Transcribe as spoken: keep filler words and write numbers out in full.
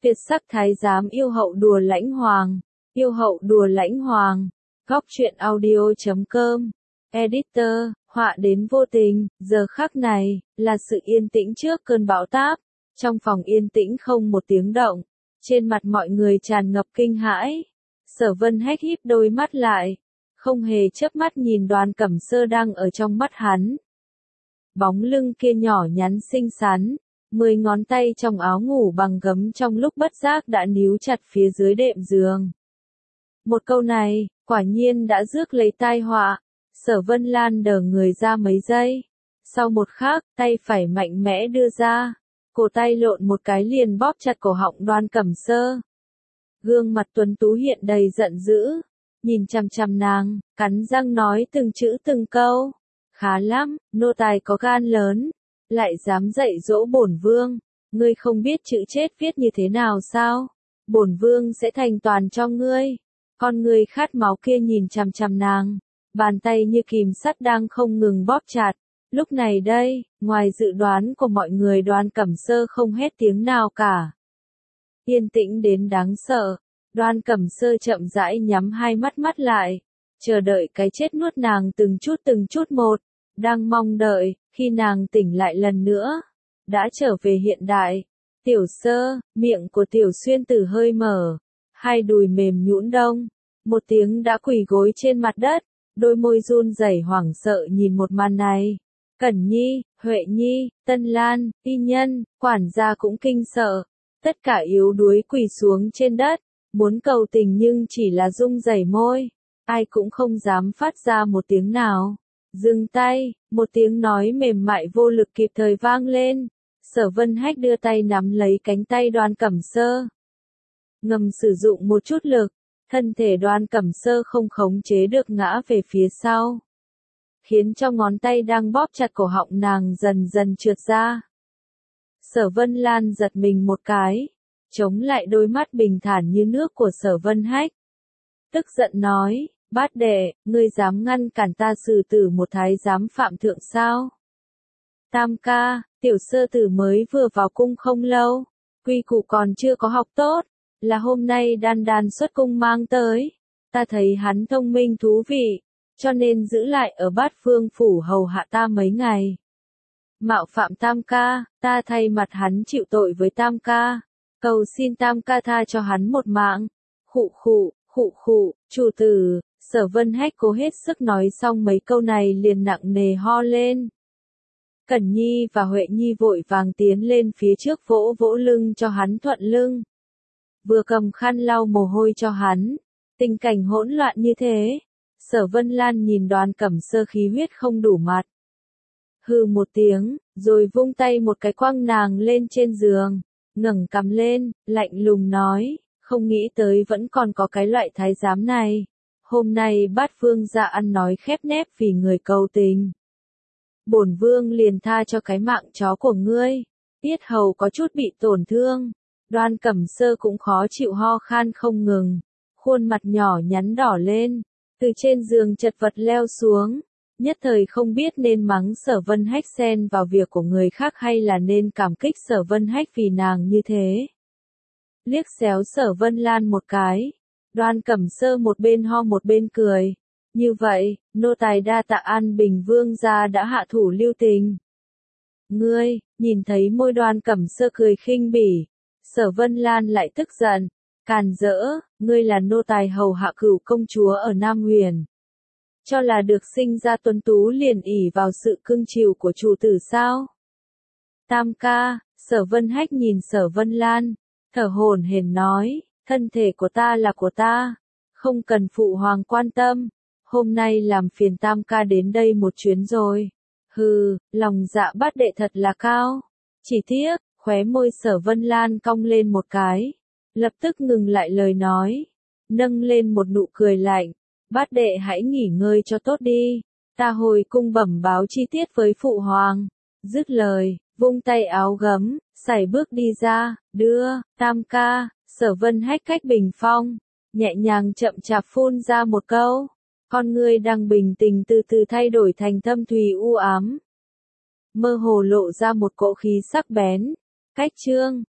Tuyệt sắc thái giám yêu hậu đùa lãnh hoàng, yêu hậu đùa lãnh hoàng, góc truyện audio chấm com, editor, họa đến vô tình, giờ khắc này, là sự yên tĩnh trước cơn bão táp, trong phòng yên tĩnh không một tiếng động, trên mặt mọi người tràn ngập kinh hãi, Sở Vân Hách híp đôi mắt lại, không hề chớp mắt nhìn Đoàn Cẩm Sơ đang ở trong mắt hắn. Bóng lưng kia nhỏ nhắn xinh xắn, mười ngón tay trong áo ngủ bằng gấm trong lúc bất giác đã níu chặt phía dưới đệm giường. Một câu này, quả nhiên đã rước lấy tai họa, Sở Vân Lan đờ người ra mấy giây. Sau một khắc, tay phải mạnh mẽ đưa ra, cổ tay lộn một cái liền bóp chặt cổ họng Đoan Cẩm Sơ. Gương mặt tuấn tú hiện đầy giận dữ, nhìn chằm chằm nàng, cắn răng nói từng chữ từng câu. Khá lắm, nô tài có gan lớn, lại dám dạy dỗ bổn vương, ngươi không biết chữ chết viết như thế nào sao? Bổn vương sẽ thành toàn cho ngươi. Con người khát máu kia nhìn chằm chằm nàng, bàn tay như kìm sắt đang không ngừng bóp chặt. Lúc này đây, ngoài dự đoán của mọi người Đoan Cẩm Sơ không hét tiếng nào cả. Yên tĩnh đến đáng sợ, Đoan Cẩm Sơ chậm rãi nhắm hai mắt mắt lại, chờ đợi cái chết nuốt nàng từng chút từng chút một, đang mong đợi, khi nàng tỉnh lại lần nữa, đã trở về hiện đại. Tiểu Sơ, miệng của Tiểu Xuyên Tử hơi mở, hai đùi mềm nhũn đông, một tiếng đã quỳ gối trên mặt đất, đôi môi run rẩy hoảng sợ nhìn một màn này. Cẩn Nhi, Huệ Nhi, Tân Lan, Y Nhân, quản gia cũng kinh sợ, tất cả yếu đuối quỳ xuống trên đất, muốn cầu tình nhưng chỉ là rung rẩy môi, ai cũng không dám phát ra một tiếng nào. Dừng tay, một tiếng nói mềm mại vô lực kịp thời vang lên, Sở Vân Hách đưa tay nắm lấy cánh tay Đoan Cẩm Sơ. Ngầm sử dụng một chút lực, thân thể Đoan Cẩm Sơ không khống chế được ngã về phía sau, khiến cho ngón tay đang bóp chặt cổ họng nàng dần dần trượt ra. Sở Vân Lan giật mình một cái, chống lại đôi mắt bình thản như nước của Sở Vân Hách. Tức giận nói, bát đệ, ngươi dám ngăn cản ta xử tử một thái giám phạm thượng sao? Tam ca, Tiểu Sơ Tử mới vừa vào cung không lâu, quy củ còn chưa có học tốt, là hôm nay đan đan xuất cung mang tới. Ta thấy hắn thông minh thú vị, cho nên giữ lại ở Bát Phương phủ hầu hạ ta mấy ngày. Mạo phạm Tam ca, ta thay mặt hắn chịu tội với Tam ca, cầu xin Tam ca tha cho hắn một mạng. Khụ khụ, khụ khụ, chủ tử. Sở Vân Hách cố hết sức nói xong mấy câu này liền nặng nề ho lên. Cẩn Nhi và Huệ Nhi vội vàng tiến lên phía trước vỗ vỗ lưng cho hắn thuận lưng. Vừa cầm khăn lau mồ hôi cho hắn. Tình cảnh hỗn loạn như thế, Sở Vân Lan nhìn Đoan Cẩm Sơ khí huyết không đủ mặt. Hừ một tiếng, rồi vung tay một cái quăng nàng lên trên giường, ngẩng cằm lên, lạnh lùng nói, không nghĩ tới vẫn còn có cái loại thái giám này. Hôm nay Bát Vương gia ăn nói khép nép vì người cầu tình. Bổn vương liền tha cho cái mạng chó của ngươi. Tiết hầu có chút bị tổn thương, Đoan Cẩm Sơ cũng khó chịu ho khan không ngừng, khuôn mặt nhỏ nhắn đỏ lên, từ trên giường chật vật leo xuống, nhất thời không biết nên mắng Sở Vân Hách xen vào việc của người khác hay là nên cảm kích Sở Vân Hách vì nàng như thế. Liếc xéo Sở Vân Lan một cái, Đoan Cẩm Sơ một bên ho một bên cười. Như vậy, nô tài đa tạ An Bình Vương gia đã hạ thủ lưu tình. Ngươi, nhìn thấy môi Đoan Cẩm Sơ cười khinh bỉ, Sở Vân Lan lại tức giận, càn rỡ, ngươi là nô tài hầu hạ cửu công chúa ở Nam Huyền. Cho là được sinh ra tuấn tú liền ỷ vào sự cưng chiều của chủ tử sao? Tam ca, Sở Vân Hách nhìn Sở Vân Lan, thở hổn hển nói, thân thể của ta là của ta, không cần phụ hoàng quan tâm, hôm nay làm phiền Tam ca đến đây một chuyến rồi. Hừ, lòng dạ bát đệ thật là cao. Chỉ tiếc, khóe môi Sở Vân Lan cong lên một cái, lập tức ngừng lại lời nói, nâng lên một nụ cười lạnh, bát đệ hãy nghỉ ngơi cho tốt đi, ta hồi cung bẩm báo chi tiết với phụ hoàng. Dứt lời, vung tay áo gấm, sải bước đi ra, đưa, Tam ca. Sở Vân Hách cách bình phong, nhẹ nhàng chậm chạp phun ra một câu, con ngươi đang bình tĩnh từ từ thay đổi thành thâm thúy u ám, mơ hồ lộ ra một cỗ khí sắc bén. Cách chương